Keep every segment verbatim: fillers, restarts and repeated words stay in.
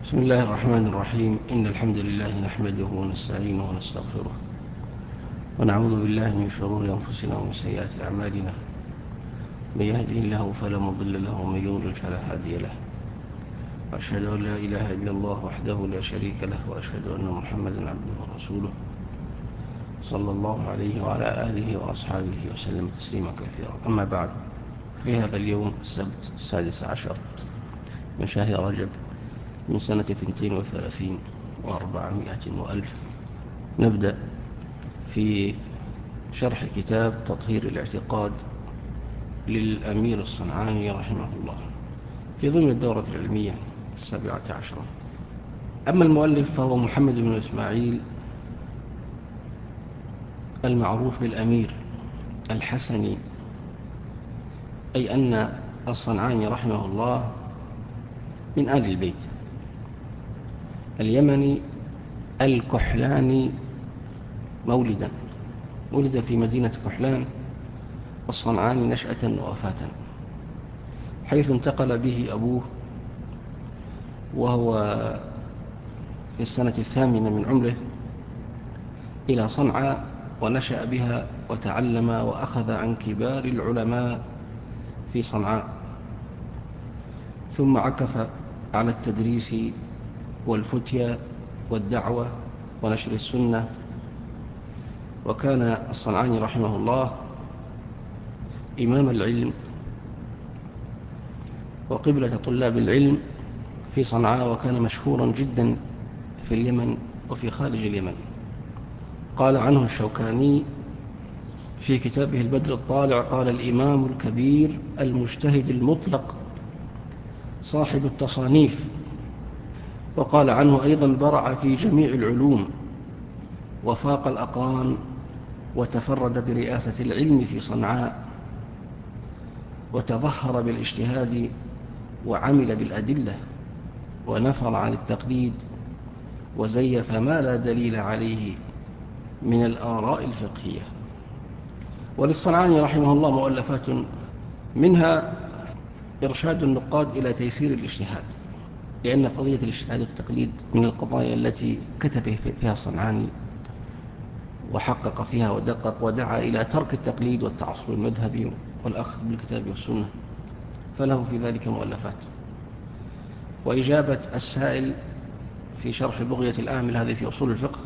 بسم الله الرحمن الرحيم. إن الحمد لله نحمده ونستعينه ونستغفره ونعوذ بالله من شرور أنفسنا ومن سيئات أعمالنا. من يهده الله فلا مضل له ومن يضلل فلا هادي له. وأشهد أن لا إله إلا الله وحده لا شريك له، وأشهد أن محمدا عبده ورسوله صلى الله عليه وعلى آله وأصحابه وسلم تسليما كثيرا. أما بعد، في هذا اليوم السبت السادس عشر من شهر رجب من سنة اثنتين وثلاثين وأربعمائة وألف نبدأ في شرح كتاب تطهير الاعتقاد للأمير الصنعاني رحمه الله في ضمن الدورة العلمية السابعة عشرة. أما المؤلف فهو محمد بن إسماعيل المعروف بالأمير الحسني، أي أن الصنعاني رحمه الله من آل البيت، اليمني الكحلاني مولدا، ولد في مدينة كحلان الصنعاني نشأة ووفاة، حيث انتقل به أبوه وهو في السنة الثامنة من عمره إلى صنعاء، ونشأ بها وتعلم وأخذ عن كبار العلماء في صنعاء، ثم عكف على التدريس والفتيا والدعوة ونشر السنة. وكان الصنعاني رحمه الله إمام العلم وقبلة طلاب العلم في صنعاء، وكان مشهورا جدا في اليمن وفي خارج اليمن. قال عنه الشوكاني في كتابه البدر الطالع: قال الإمام الكبير المجتهد المطلق صاحب التصانيف. وقال عنه أيضا: برع في جميع العلوم وفاق الأقران، وتفرد برئاسة العلم في صنعاء، وتظهر بالاجتهاد وعمل بالأدلة، ونفر عن التقليد، وزيف ما لا دليل عليه من الآراء الفقهية. وللصنعاني رحمه الله مؤلفات، منها إرشاد النقاد إلى تيسير الاجتهاد، لأن قضية الاجتهاد والتقليد من القضايا التي كتب فيها الصنعاني وحقق فيها ودقق، ودعا إلى ترك التقليد والتعصب المذهبي والأخذ بالكتاب والسنة، فله في ذلك مؤلفات. وإجابة السائل في شرح بغية الآمل، هذه في أصول الفقه،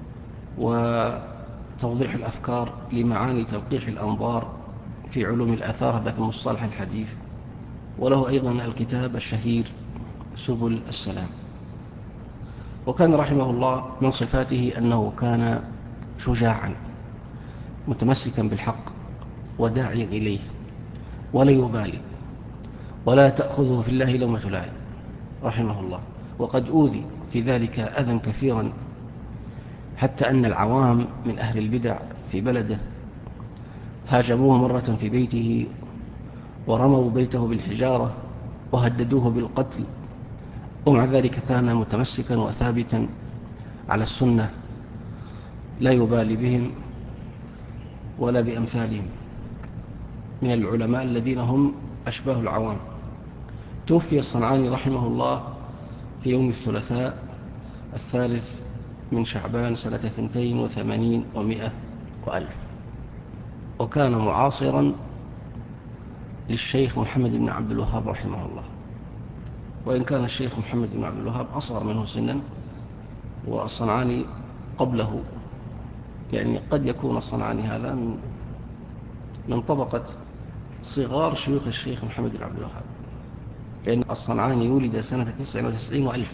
وتوضيح الأفكار لمعاني تلقيح الأنظار في علوم الآثار، هذا في مصطلح الحديث. وله أيضا الكتاب الشهير سبل السلام. وكان رحمه الله من صفاته أنه كان شجاعا متمسكا بالحق وداعيا إليه، ولا يبالي ولا تأخذه في الله لومة لائم رحمه الله. وقد أوذي في ذلك أذى كثيرا، حتى أن العوام من أهل البدع في بلده هاجموه مرة في بيته، ورموا بيته بالحجارة، وهددوه بالقتل، ومع ذلك كان متمسكا وثابتا على السنة، لا يبالي بهم ولا بأمثالهم من العلماء الذين هم أشباه العوام. توفي الصنعاني رحمه الله في يوم الثلاثاء الثالث من شعبان سنة اثنتين وثمانين ومائة وألف، وكان معاصرا للشيخ محمد بن عبد الوهاب رحمه الله، وإن كان الشيخ محمد بن عبد الوهاب أصغر منه سنا، والصنعاني قبله، يعني قد يكون الصنعاني هذا من من طبقة صغار شيوخ الشيخ محمد بن عبد الوهاب، لأن الصنعاني ولد سنة تسع وتسعين وألف،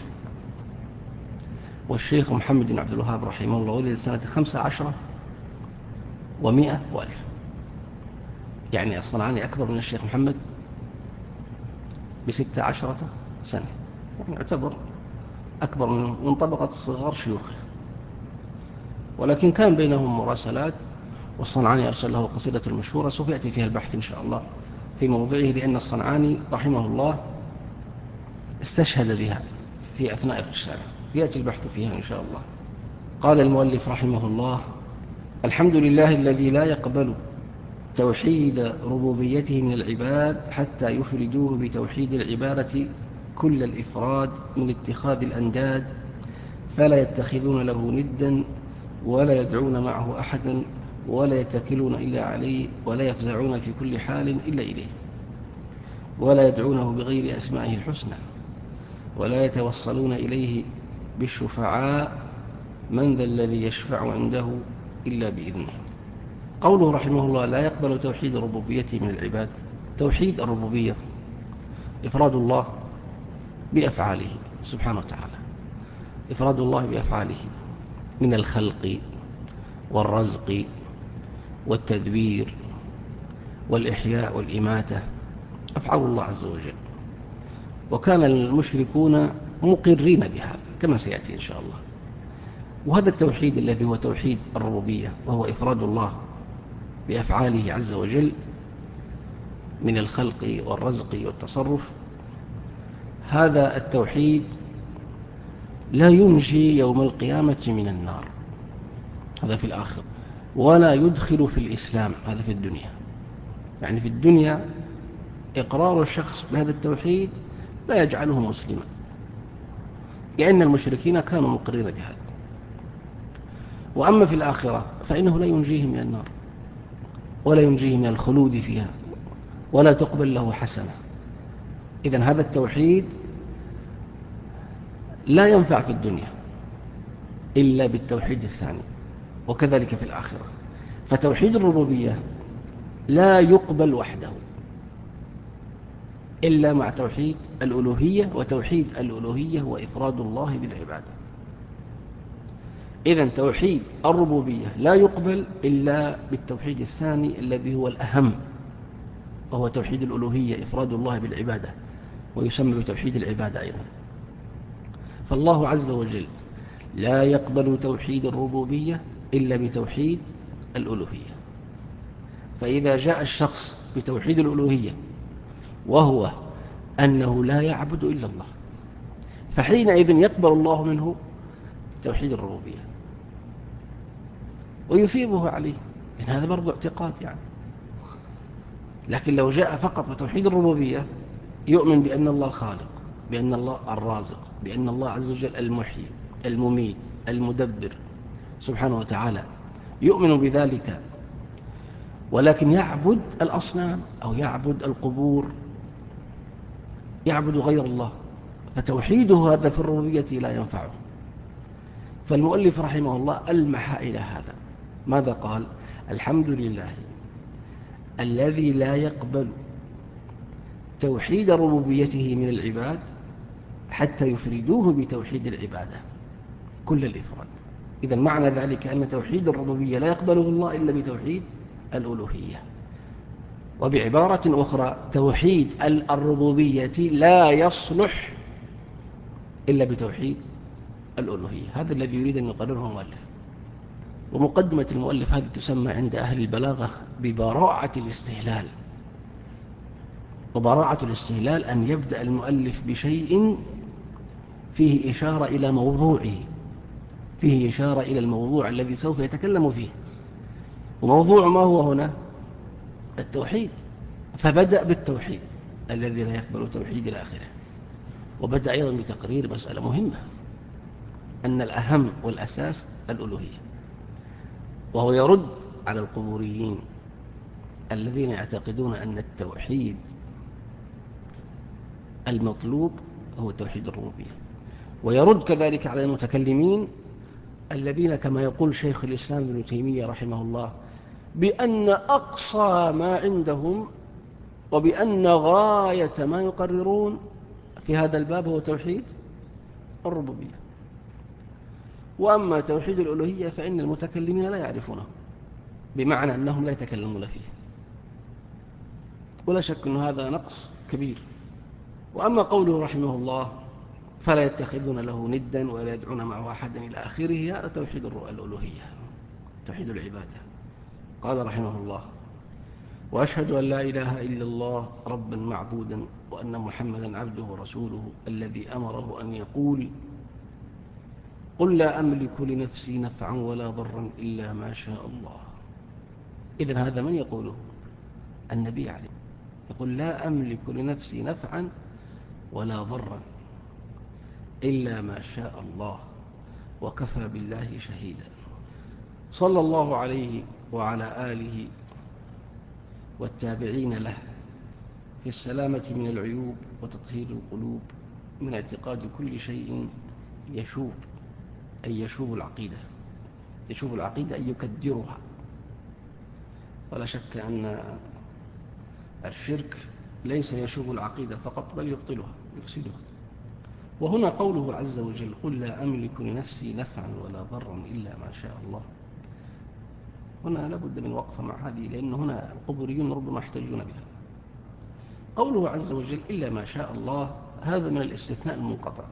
والشيخ محمد بن عبد الوهاب رحمه الله ولد سنة خمس عشرة ومائة وألف. يعني الصنعاني أكبر من الشيخ محمد بستة عشرة سنة، يعني يعتبر أكبر من طبقة صغار شيوخه. ولكن كان بينهم مراسلات، والصنعاني أرسل له قصيدة المشهورة، سوف يأتي فيها البحث إن شاء الله في موضعه، لأن الصنعاني رحمه الله استشهد بها في أثناء الرسالة، يأتي البحث فيها إن شاء الله. قال المؤلف رحمه الله: الحمد لله الذي لا يقبل توحيد ربوبيته من العباد حتى يفردوه بتوحيد العبادة كل الإفراد من اتخاذ الأنداد، فلا يتخذون له ندا ولا يدعون معه أحدا ولا يتكلون إلا عليه ولا يفزعون في كل حال إلا إليه ولا يدعونه بغير أسمائه الحسنى ولا يتوصلون إليه بالشفعاء من ذا الذي يشفع عنده إلا بإذنه. قوله رحمه الله لا يقبل توحيد ربوبيته من العباد. توحيد الربوبية إفراد الله بأفعاله سبحانه وتعالى، إفراد الله بأفعاله من الخلق والرزق والتدبير والإحياء والإماتة، أفعال الله عز وجل. وكان المشركون مقرين بهذا كما سيأتي إن شاء الله. وهذا التوحيد الذي هو توحيد الربوبية وهو إفراد الله بأفعاله عز وجل من الخلق والرزق والتصرف، هذا التوحيد لا ينجي يوم القيامة من النار، هذا في الآخر، ولا يدخل في الإسلام، هذا في الدنيا. يعني في الدنيا إقرار الشخص بهذا التوحيد لا يجعله مسلما، لأن المشركين كانوا مقرين بهذا. وأما في الآخرة فإنه لا ينجيه من النار ولا ينجيه من الخلود فيها ولا تقبل له حسنة. إذن هذا التوحيد لا ينفع في الدنيا إلا بالتوحيد الثاني، وكذلك في الآخرة. فتوحيد الربوبية لا يقبل وحده إلا مع توحيد الألوهية، وتوحيد الألوهية وإفراد الله بالعبادة. إذن توحيد الربوبية لا يقبل إلا بالتوحيد الثاني الذي هو الأهم، وهو توحيد الألوهية إفراد الله بالعبادة، ويسمى بتوحيد العبادة أيضا. فالله عز وجل لا يقبل توحيد الربوبية إلا بتوحيد الألوهية. فإذا جاء الشخص بتوحيد الألوهية وهو أنه لا يعبد إلا الله، فحينئذ يقبل الله منه توحيد الربوبية ويثيبه عليه، لأن هذا برضو اعتقاد يعني. لكن لو جاء فقط بتوحيد الربوبية يؤمن بأن الله الخالق، بأن الله الرازق، بأن الله عز وجل المحيي المميت المدبر سبحانه وتعالى، يؤمن بذلك، ولكن يعبد الأصنام أو يعبد القبور، يعبد غير الله، فتوحيده هذا في الربوبية لا ينفعه. فالمؤلف رحمه الله ألمح إلى هذا. ماذا قال؟ الحمد لله الذي لا يقبل توحيد ربوبيته من العباد حتى يفردوه بتوحيد العبادة كل الإفراد. إذن معنى ذلك أن توحيد الربوبية لا يقبله الله إلا بتوحيد الألوهية. وبعبارة أخرى توحيد الربوبية لا يصلح إلا بتوحيد الألوهية. هذا الذي يريد أن يقرره المؤلف. ومقدمة المؤلف هذه تسمى عند أهل البلاغة ببراعة الاستهلال. وبراعة الاستهلال أن يبدأ المؤلف بشيء فيه إشارة إلى موضوعه، فيه إشارة إلى الموضوع الذي سوف يتكلم فيه. وموضوع ما هو هنا؟ التوحيد. فبدأ بالتوحيد الذي لا يقبل توحيد الآخرة، وبدأ أيضا بتقرير مسألة مهمة، أن الأهم والأساس الألوهية. وهو يرد على القبوريين الذين يعتقدون أن التوحيد المطلوب هو توحيد الربوبية، ويرد كذلك على المتكلمين الذين كما يقول شيخ الإسلام ابن تيمية رحمه الله بأن أقصى ما عندهم وبأن غاية ما يقررون في هذا الباب هو توحيد الربوبية. وأما توحيد الألوهية فإن المتكلمين لا يعرفونه، بمعنى أنهم لا يتكلمون فيه، ولا شك أن هذا نقص كبير. وأما قوله رحمه الله فلا يتخذون له ندا ولا يدعون معه أحدا إلى آخره، هذا توحيد الألوهية، توحيد العبادة. قال رحمه الله وأشهد أن لا إله إلا الله ربا معبودا وأن محمدا عبده ورسوله الذي أمره أن يقول قل لا أملك لنفسي نفعا ولا ضرا إلا ما شاء الله. إذن هذا من يقوله؟ النبي عليه، يقول لا أملك لنفسي نفعا ولا ضرا إلا ما شاء الله وكفى بالله شهيدا. صلى الله عليه وعلى آله والتابعين له في السلامة من العيوب وتطهير القلوب من اعتقاد كل شيء يشوب، أي يشوب العقيدة، يشوب العقيدة أي يكدرها. ولا شك أن الشرك ليس يشوب العقيدة فقط بل يبطلها يفسدها. وهنا قوله عز وجل قل لا أملك لنفسي نفعا ولا ضرا إلا ما شاء الله. هنا لابد من وقفة مع هذه، لأن هنا القبوريون ربما يحتجون بها. قوله عز وجل إلا ما شاء الله هذا من الاستثناء المنقطع،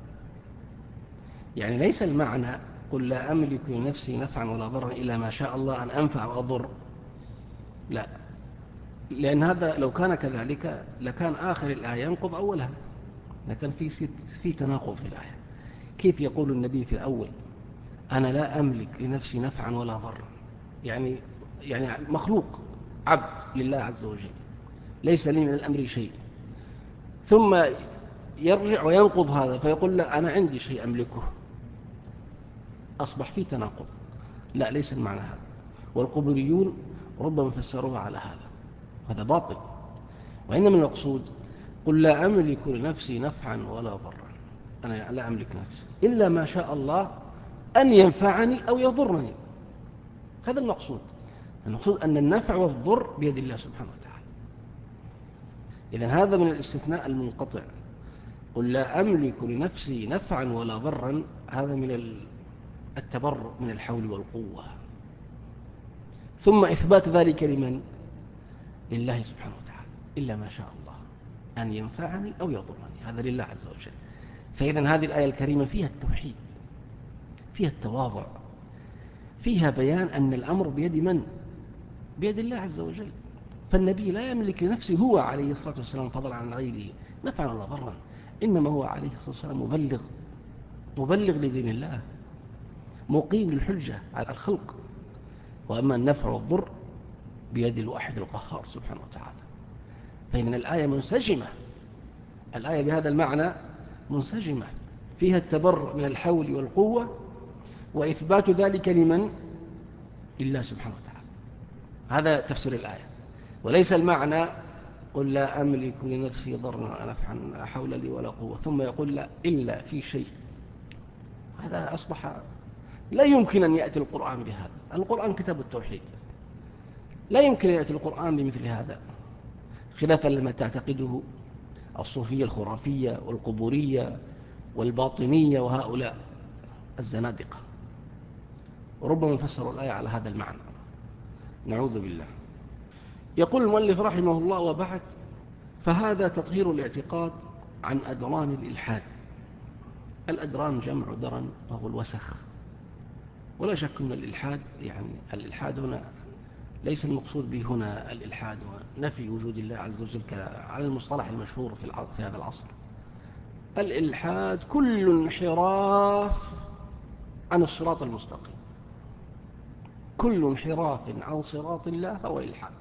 يعني ليس المعنى قل لا أملك لنفسي نفعا ولا ضرا إلا ما شاء الله أن أنفع وأضر، لا، لأن هذا لو كان كذلك لكان آخر الآية ينقض أولها، لكن في في تناقض في الآية. كيف يقول النبي في الأول أنا لا أملك لنفسي نفعا ولا ضرا، يعني يعني مخلوق عبد لله عز وجل ليس لي من الأمر شيء، ثم يرجع وينقض هذا فيقول لا أنا عندي شيء أملكه، أصبح في تناقض. لا، ليس المعنى هذا، والقبوريون ربما فسروها على هذا، هذا باطل. وإنما المقصود قل لا أملك لنفسي نفعا ولا ضرا، أنا لا أملك نفسي إلا ما شاء الله أن ينفعني أو يضرني، هذا المقصود. المقصود أن النفع والضر بيد الله سبحانه وتعالى. إذن هذا من الاستثناء المنقطع، قل لا أملك لنفسي نفعا ولا ضرا، هذا من التبرؤ من الحول والقوة. ثم إثبات ذلك لمن؟ لله سبحانه وتعالى، إلا ما شاء الله أن ينفعني أو يضرني، هذا لله عز وجل. فإذن هذه الآية الكريمة فيها التوحيد، فيها التواضع، فيها بيان أن الأمر بيد من؟ بيد الله عز وجل. فالنبي لا يملك لنفسه هو عليه الصلاة والسلام فضلا عن غيره نفعا ولا ضرا، إنما هو عليه الصلاة والسلام مبلغ، مبلغ لدين الله، مقيم للحجة على الخلق. وأما النفع والضر بيد الواحد القهار سبحانه وتعالى. فإن الآية منسجمة، الآية بهذا المعنى منسجمة، فيها التبرؤ من الحول والقوة وإثبات ذلك لمن؟ لله سبحانه وتعالى. هذا تفسير الآية، وليس المعنى قل لا أملك لنفسي ضرا ولا نفعا لا حول لي ولا قوة ثم يقول لا إلا في شيء. هذا أصبح لا يمكن أن يأتي القرآن بهذا. القرآن كتاب التوحيد، لا يمكن أن يأتي القرآن بمثل هذا، خلافا لما تعتقده الصوفية الخرافية والقبورية والباطنية وهؤلاء الزنادقة، وربما فسروا الآية على هذا المعنى، نعوذ بالله. يقول المؤلف رحمه الله وبعد، فهذا تطهير الاعتقاد عن أدران الإلحاد. الأدران جمع درن وهو الوسخ، ولا شك من الإلحاد، يعني الإلحاد هنا ليس المقصود به هنا الإلحاد ونفي وجود الله عز وجل على المصطلح المشهور في في هذا العصر. الإلحاد كل انحراف عن الصراط المستقيم، كل انحراف عن صراط الله فهو إلحاد،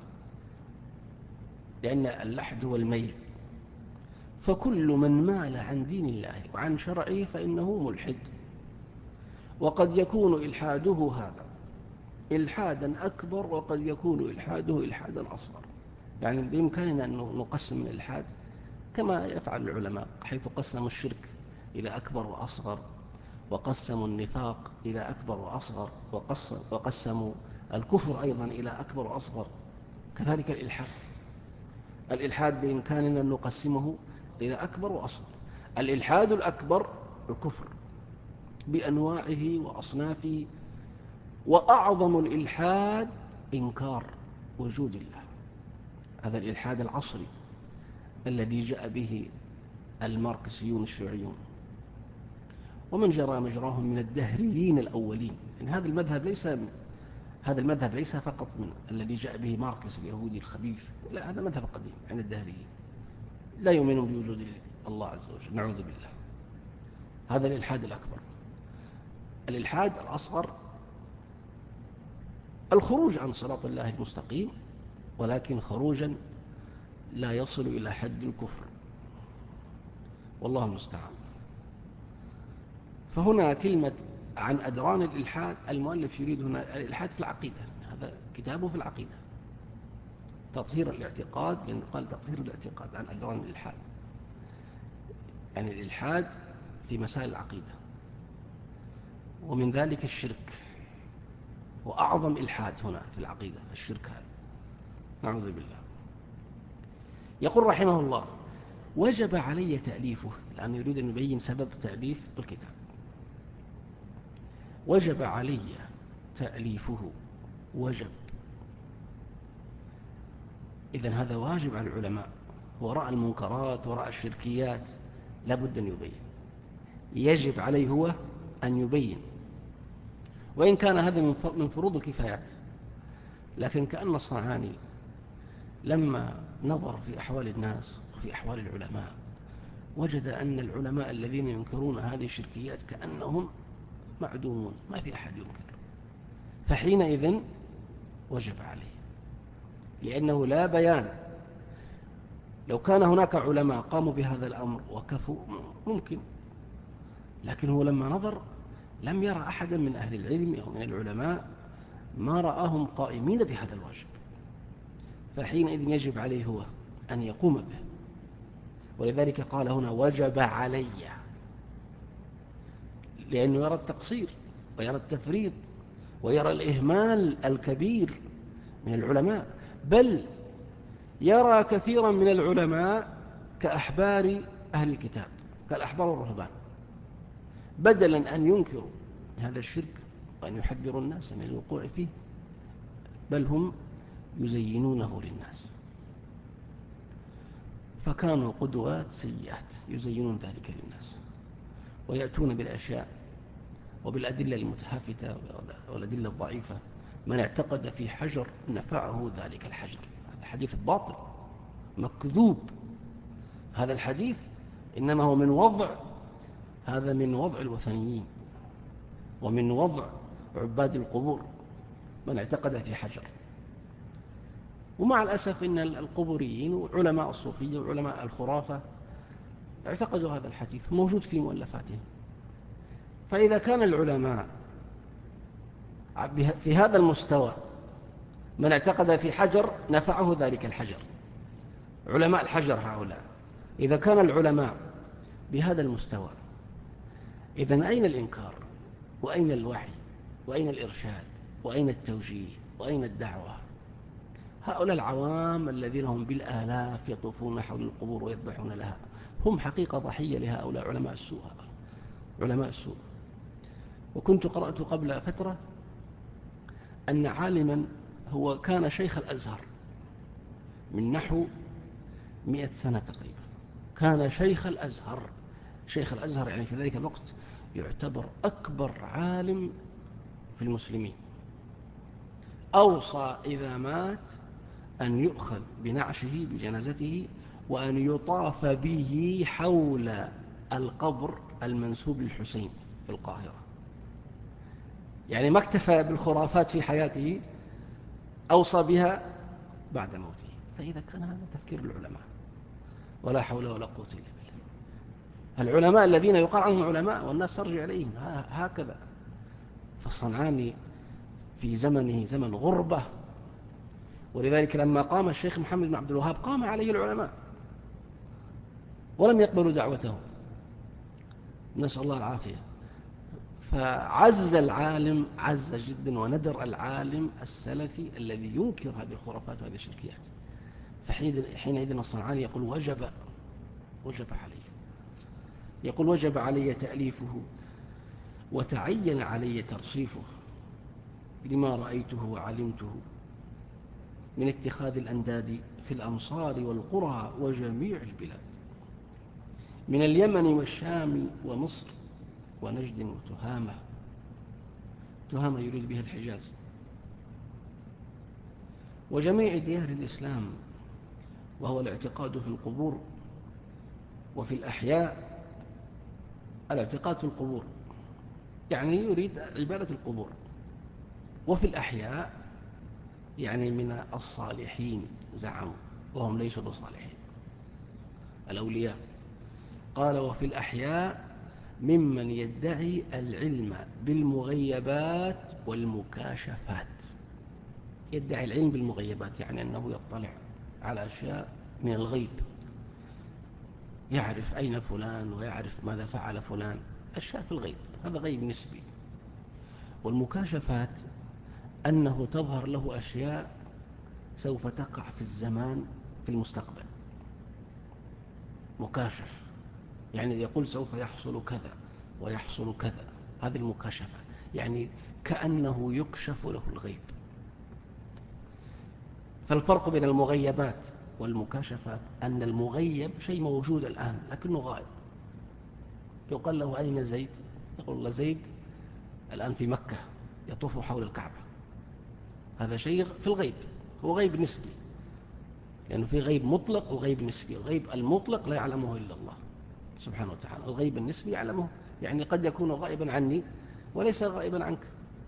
لأن اللحد هو الميل. فكل من مال عن دين الله وعن شرعه فإنه ملحد. وقد يكون إلحاده هذا إلحادا أكبر، وقد يكون إلحاده إلحادا أصغر. يعني بإمكاننا أن نقسم الإلحاد كما يفعل العلماء، حيث قسموا الشرك إلى أكبر وأصغر، وقسموا النفاق إلى أكبر وأصغر، وقسموا الكفر أيضا إلى أكبر وأصغر. كذلك الإلحاد، الإلحاد بإمكاننا أن نقسمه إلى أكبر وأصغر. الإلحاد الأكبر الكفر بأنواعه وأصنافه، وأعظم الإلحاد إنكار وجود الله، هذا الإلحاد العصري الذي جاء به الماركسيون الشيوعيون ومن جرى مجراهم من الدهريين الأولين. إن هذا المذهب ليس هذا المذهب ليس فقط من الذي جاء به ماركس اليهودي الخبيث، لا، هذا مذهب قديم عند الدهريين، لا يؤمنون بوجود الله عز وجل، نعوذ بالله. هذا الإلحاد الأكبر. الإلحاد الأصغر الخروج عن صراط الله المستقيم، ولكن خروجا لا يصل إلى حد الكفر، والله المستعان. فهنا كلمة عن أدران الإلحاد، المؤلف يريد هنا الإلحاد في العقيدة، هذا كتابه في العقيدة، تطهير الاعتقاد، لأنه قال تطهير الاعتقاد عن أدران الإلحاد، يعني الإلحاد في مسائل العقيدة، ومن ذلك الشرك، وأعظم إلحاد هنا في العقيدة الشرك هذا، نعوذ بالله. يقول رحمه الله: وجب علي تأليفه، لأنه يريد أن يبين سبب تأليف الكتاب. وجب علي تأليفه، وجب، إذن هذا واجب على العلماء، وراء المنكرات وراء الشركيات لابد أن يبين، يجب عليه هو أن يبين، وإن كان هذا من فروض الكفايات، لكن كأن الصنعاني لما نظر في أحوال الناس وفي أحوال العلماء وجد أن العلماء الذين ينكرون هذه الشركيات كأنهم معدومون، ما في أحد ينكر، فحينئذ وجب عليه، لأنه لا بيان. لو كان هناك علماء قاموا بهذا الأمر وكفوا ممكن، لكن هو لما نظر لم يرى أحدا من أهل العلم أو من العلماء ما رآهم قائمين بهذا الواجب، فحينئذ يجب عليه هو أن يقوم به. ولذلك قال هنا وجب علي، لأنه يرى التقصير ويرى التفريط ويرى الإهمال الكبير من العلماء، بل يرى كثيرا من العلماء كأحبار أهل الكتاب، كالأحبار والرهبان، بدلا أن ينكروا هذا الشرك وأن يحذروا الناس من الوقوع فيه، بل هم يزينونه للناس، فكانوا قدوات سيئات يزينون ذلك للناس، ويأتون بالأشياء وبالأدلة المتهافتة والأدلة الضعيفة. من اعتقد في حجر نفعه ذلك الحجر، هذا حديث باطل مكذوب، هذا الحديث إنما هو من وضع، هذا من وضع الوثنيين ومن وضع عباد القبور، من اعتقد في حجر. ومع الأسف إن القبوريين وعلماء الصوفية وعلماء الخرافة اعتقدوا هذا الحديث، موجود في مؤلفاتهم. فإذا كان العلماء في هذا المستوى، من اعتقد في حجر نفعه ذلك الحجر، علماء الحجر هؤلاء، إذا كان العلماء بهذا المستوى، إذن أين الإنكار وأين الوعي وأين الإرشاد وأين التوجيه وأين الدعوة؟ هؤلاء العوام الذين هم بالآلاف يطوفون حول القبور ويذبحون لها، هم حقيقة ضحية لهؤلاء علماء السوء، علماء السوء. وكنت قرأت قبل فترة أن عالما هو كان شيخ الأزهر من نحو مئة سنة تقريبا، كان شيخ الأزهر، شيخ الأزهر يعني في ذلك الوقت يعتبر أكبر عالم في المسلمين، أوصى إذا مات أن يؤخذ بنعشه بجنازته وأن يطاف به حول القبر المنسوب للحسين في القاهرة، يعني ما اكتفى بالخرافات في حياته، أوصى بها بعد موته. فإذا كان هذا تفكير العلماء، ولا حول ولا قوة إلا بالله، العلماء الذين يقال عنهم علماء والناس ترجع إليهم هكذا. فالصنعاني في زمنه زمن غربة، ولذلك لما قام الشيخ محمد بن عبد الوهاب قام عليه العلماء ولم يقبلوا دعوته، نسأل الله العافية. فعز العالم، عز جدا وندر العالم السلفي الذي ينكر هذه الخرافات وهذه الشركيات. فحينئذ الصنعاني يقول وجب وجب علي، يقول وجب علي تأليفه وتعين علي ترصيفه لما رأيته وعلمته من اتخاذ الأنداد في الأمصار والقرى وجميع البلاد، من اليمن والشام ومصر ونجد وتهامة، تهامة يريد بها الحجاز، وجميع ديار الإسلام، وهو الاعتقاد في القبور وفي الأحياء. الاعتقاد في القبور يعني يريد عبادة القبور، وفي الأحياء يعني من الصالحين زعموا وهم ليسوا بصالحين، الأولياء. قال وفي الأحياء ممن يدعي العلم بالمغيبات والمكاشفات. يدعي العلم بالمغيبات يعني أنه يطلع على أشياء من الغيب، يعرف أين فلان ويعرف ماذا فعل فلان، أشياء في الغيب، هذا غيب نسبي. والمكاشفات أنه تظهر له أشياء سوف تقع في الزمان في المستقبل. مكاشف يعني يقول سوف يحصل كذا ويحصل كذا، هذه المكاشفة، يعني كأنه يكشف له الغيب. فالفرق بين المغيبات والمكاشفات أن المغيب شيء موجود الآن لكنه غائب. يقال له أين زيد؟ يقول الله زيد الآن في مكة يطوف حول الكعبة. هذا شيء في الغيب، هو غيب نسبي، لأنه في غيب مطلق وغيب نسبي. الغيب المطلق لا يعلمه إلا الله سبحانه وتعالى، الغيب النسبي يعلمه، يعني قد يكون غائبا عني وليس غائبا عنك.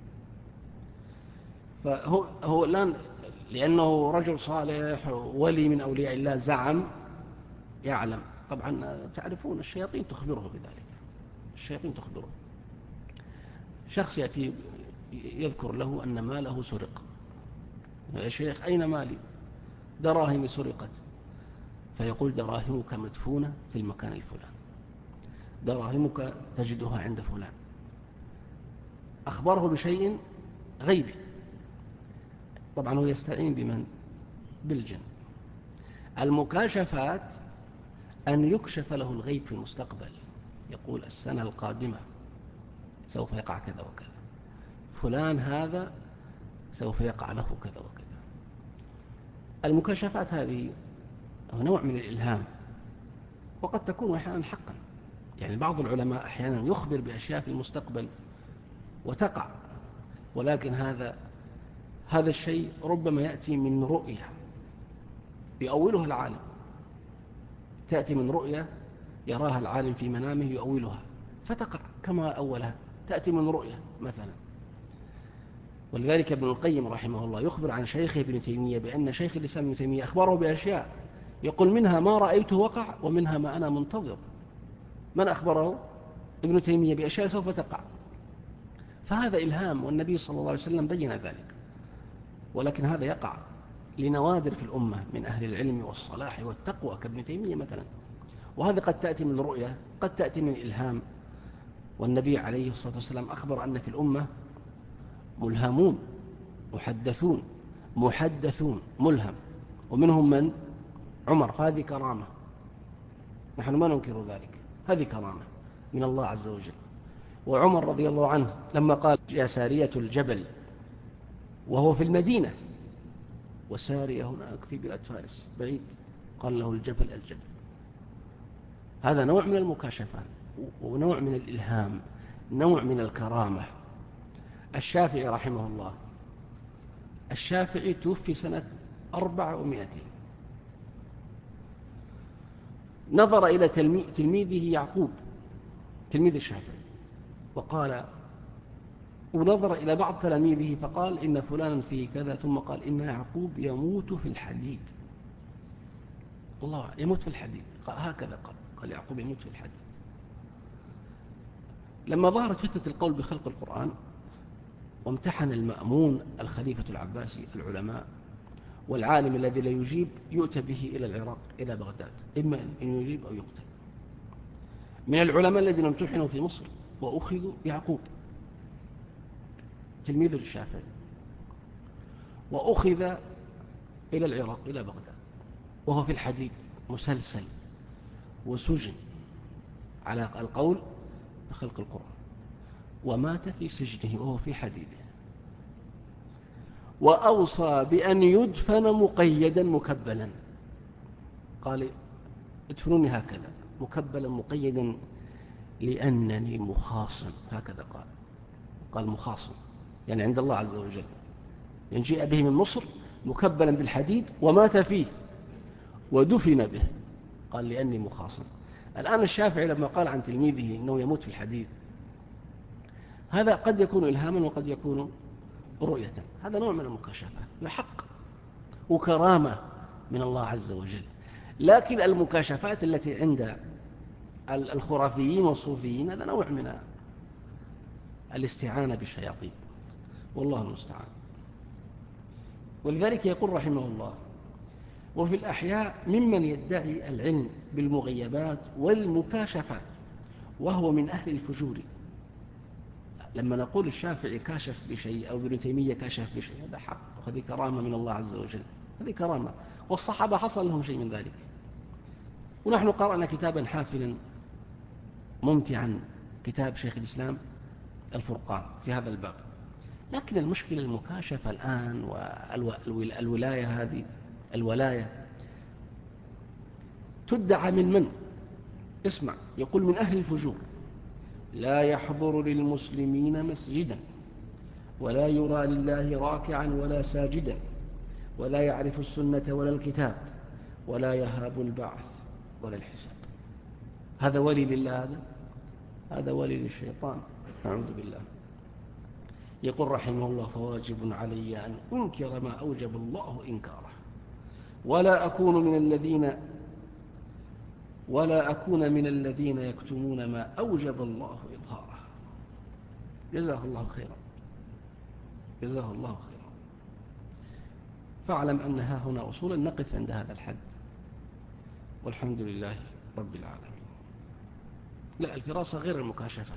فهو هو الآن لأنه رجل صالح ولي من أولياء الله زعم يعلم. طبعا تعرفون الشياطين تخبره بذلك، الشياطين تخبره. شخص يأتي يذكر له أن ماله سرق، يا شيخ أين مالي؟ دراهمي سرقت. فيقول دراهمك مدفونة في المكان الفلاني، دراهمك تجدها عند فلان. أخبره بشيء غيبي. طبعا هو يستعين بمن؟ بالجن. المكاشفات أن يكشف له الغيب في المستقبل، يقول السنة القادمة سوف يقع كذا وكذا، فلان هذا سوف يقع له كذا وكذا. المكاشفات هذه نوع من الإلهام، وقد تكون أحيانا حقا. يعني بعض العلماء أحيانا يخبر بأشياء في المستقبل وتقع، ولكن هذا هذا الشيء ربما يأتي من رؤية يؤولها العالم، تأتي من رؤية يراها العالم في منامه يؤولها فتقع كما أولها، تأتي من رؤية مثلا. ولذلك ابن القيم رحمه الله يخبر عن شيخه ابن تيمية بأن شيخ الإسلام ابن تيمية أخبره بأشياء يقول منها ما رأيته وقع ومنها ما أنا منتظر. من أخبره؟ ابن تيمية بأشياء سوف تقع. فهذا إلهام، والنبي صلى الله عليه وسلم بين ذلك. ولكن هذا يقع لنوادر في الأمة من أهل العلم والصلاح والتقوى كابن تيمية مثلا. وهذا قد تأتي من رؤية، قد تأتي من إلهام. والنبي عليه الصلاة والسلام أخبر أن في الأمة ملهمون محدثون محدثون ملهم، ومنهم من؟ عمر. فهذه كرامة، نحن ما ننكر ذلك، هذه كرامة من الله عز وجل. وعمر رضي الله عنه لما قال يا سارية الجبل وهو في المدينة، وسارية هناك في بلاد فارس بعيد، قال له الجبل الجبل. هذا نوع من المكاشفة ونوع من الإلهام، نوع من الكرامة. الشافعي رحمه الله، الشافعي توفي سنة أربع ومائتين، نظر إلى تلميذه يعقوب تلميذ الشافعي وقال، ونظر إلى بعض تلاميذه فقال إن فلانا فيه كذا، ثم قال إن يعقوب يموت في الحديد. الله يموت في الحديد، قال هكذا قال قال يعقوب يموت في الحديد. لما ظهرت فتنة القول بخلق القرآن وامتحن المأمون الخليفة العباسي العلماء، والعالم الذي لا يجيب يؤتى به إلى العراق إلى بغداد، إما أن يجيب أو يقتل. من العلماء الذين امتحنوا في مصر وأخذوا يعقوب تلميذ الشافعي، وأخذ إلى العراق إلى بغداد وهو في الحديد مسلسل، وسجن على القول بخلق القرآن، ومات في سجنه وهو في حديده. وأوصى بأن يدفن مقيدا مكبلا، قال ادفنوني هكذا مكبلا مقيدا لأنني مخاصم، هكذا قال قال مخاصم يعني عند الله عز وجل. يعني جاء به من مصر مكبلا بالحديد ومات فيه ودفن به، قال لأني مخاصم. الآن الشافعي لما قال عن تلميذه إنه يموت في الحديد، هذا قد يكون إلهاما وقد يكون رؤية، هذا نوع من المكاشفة بحق وكرامة من الله عز وجل. لكن المكاشفات التي عند الخرافيين والصوفيين هذا نوع من الاستعانة بالشياطين، والله المستعان. ولذلك يقول رحمه الله: وفي الأحياء ممن يدعي العلم بالمغيبات والمكاشفات وهو من أهل الفجور. لما نقول الشافعي كاشف بشيء أو ابن تيمية كاشف بشيء، هذا حق، وهذه كرامة من الله عز وجل، هذه كرامة، والصحابة حصل لهم شيء من ذلك. ونحن قرأنا كتابا حافلا ممتعا، كتاب شيخ الإسلام الفرقان في هذا الباب. لكن المشكلة المكاشفة الآن والولاية، هذه الولاية تدعى من من؟ اسمع، يقول: من أهل الفجور، لا يحضر للمسلمين مسجدا، ولا يرى لله راكعا ولا ساجدا، ولا يعرف السنة ولا الكتاب، ولا يهاب البعث ولا الحساب. هذا ولي لله؟ هذا هذا ولي للشيطان، أعوذ بالله. يقول رحمه الله: فواجب علي أن أنكر ما أوجب الله إنكاره، ولا أكون من الذين ولا أكون من الذين يكتمون ما أوجب الله إظهاره. جزاه الله خيرا، جزاه الله خيرا. فاعلم أنها هنا أصولا نقف عند هذا الحد، والحمد لله رب العالمين. لا، الفراسة غير المكاشفة.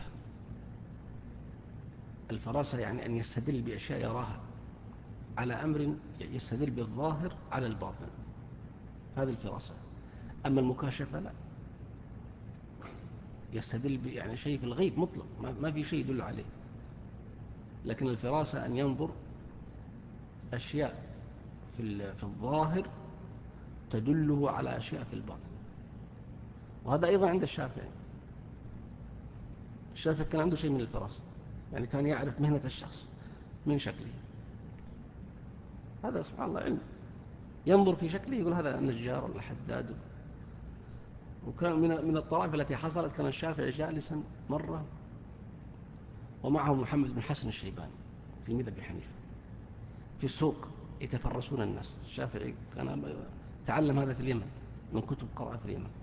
الفراسة يعني أن يستدل بأشياء يراها على أمر، يستدل بالظاهر على الباطن، هذه الفراسة. أما المكاشفة لا، يستدل يعني شيء في الغيب مطلق، ما في شيء يدل عليه. لكن الفراسة أن ينظر أشياء في الظاهر تدله على أشياء في الباطن. وهذا أيضا عند الشافعي. الشافعي كان عنده شيء من الفراسة، يعني كان يعرف مهنة الشخص من شكله. هذا سبحان الله علم، ينظر في شكله يقول هذا نجار ولا حداد. وكان من من الطرائف التي حصلت، كان الشافعي جالسا مرة ومعه محمد بن حسن الشيباني تلميذ أبي حنيفة في السوق يتفرسون الناس. الشافعي كان تعلم هذا في اليمن من كتب قرأ في اليمن،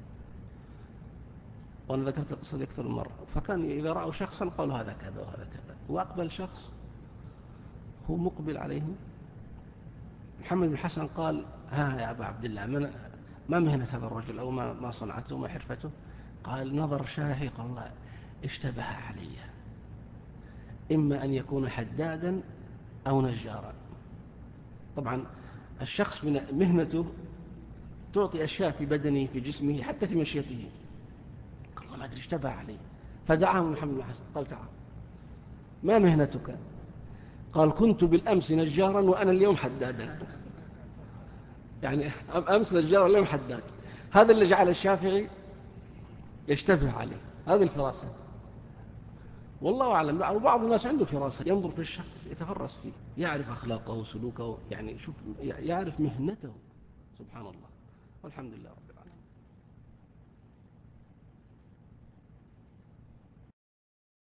وأنا ذكرت القصة دي أكثر من مرة. فكان إذا رأوا شخصا قالوا هذا كذا وهذا كذا، وأقبل شخص هو مقبل عليه. محمد بن حسن قال: ها يا أبا عبد الله، من ما مهنة هذا الرجل، أو ما ما صنعته وما حرفته؟ قال: نظر شاهي، قال: الله اشتبه علي، إما أن يكون حدادا أو نجارا. طبعا الشخص من مهنته تعطي أشياء في بدنه في جسمه حتى في مشيته. قال: الله ما أدري اشتبه علي. فدعاه محمد بن حسن قال: تعال، ما مهنتك؟ قال: كنت بالأمس نجارا وأنا اليوم حدادا. يعني أمس نجار واليوم حداد. هذا اللي جعل الشافعي يشتبه عليه، هذه الفراسة. والله أعلم. وبعض الناس عنده فراسة، ينظر في الشخص يتفرس فيه، يعرف أخلاقه وسلوكه، يعني شوف، يعرف مهنته. سبحان الله، والحمد لله رب العالمين.